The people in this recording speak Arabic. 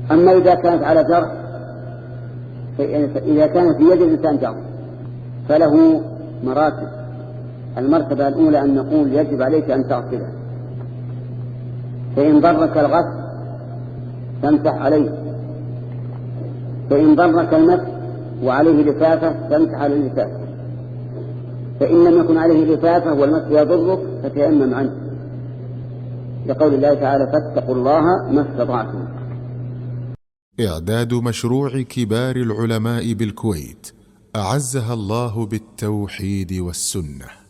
أما إذا كانت على جرح، إذا كانت في يد الإنسان جرح فله مراتب. المرتبة الأولى أن نقول يجب عليك أن تغسله، فإن ضرك الغسل تمسح عليه، فإن ضرك المسح وعليه لفافة تمسح على اللفافة، فإن لم يكن عليه لفافة والمسح يضرك فتيمم عنه، لقول الله تعالى فاتقوا الله ما استطعتم. إعداد مشروع كبار العلماء بالكويت أعزها الله بالتوحيد والسنة.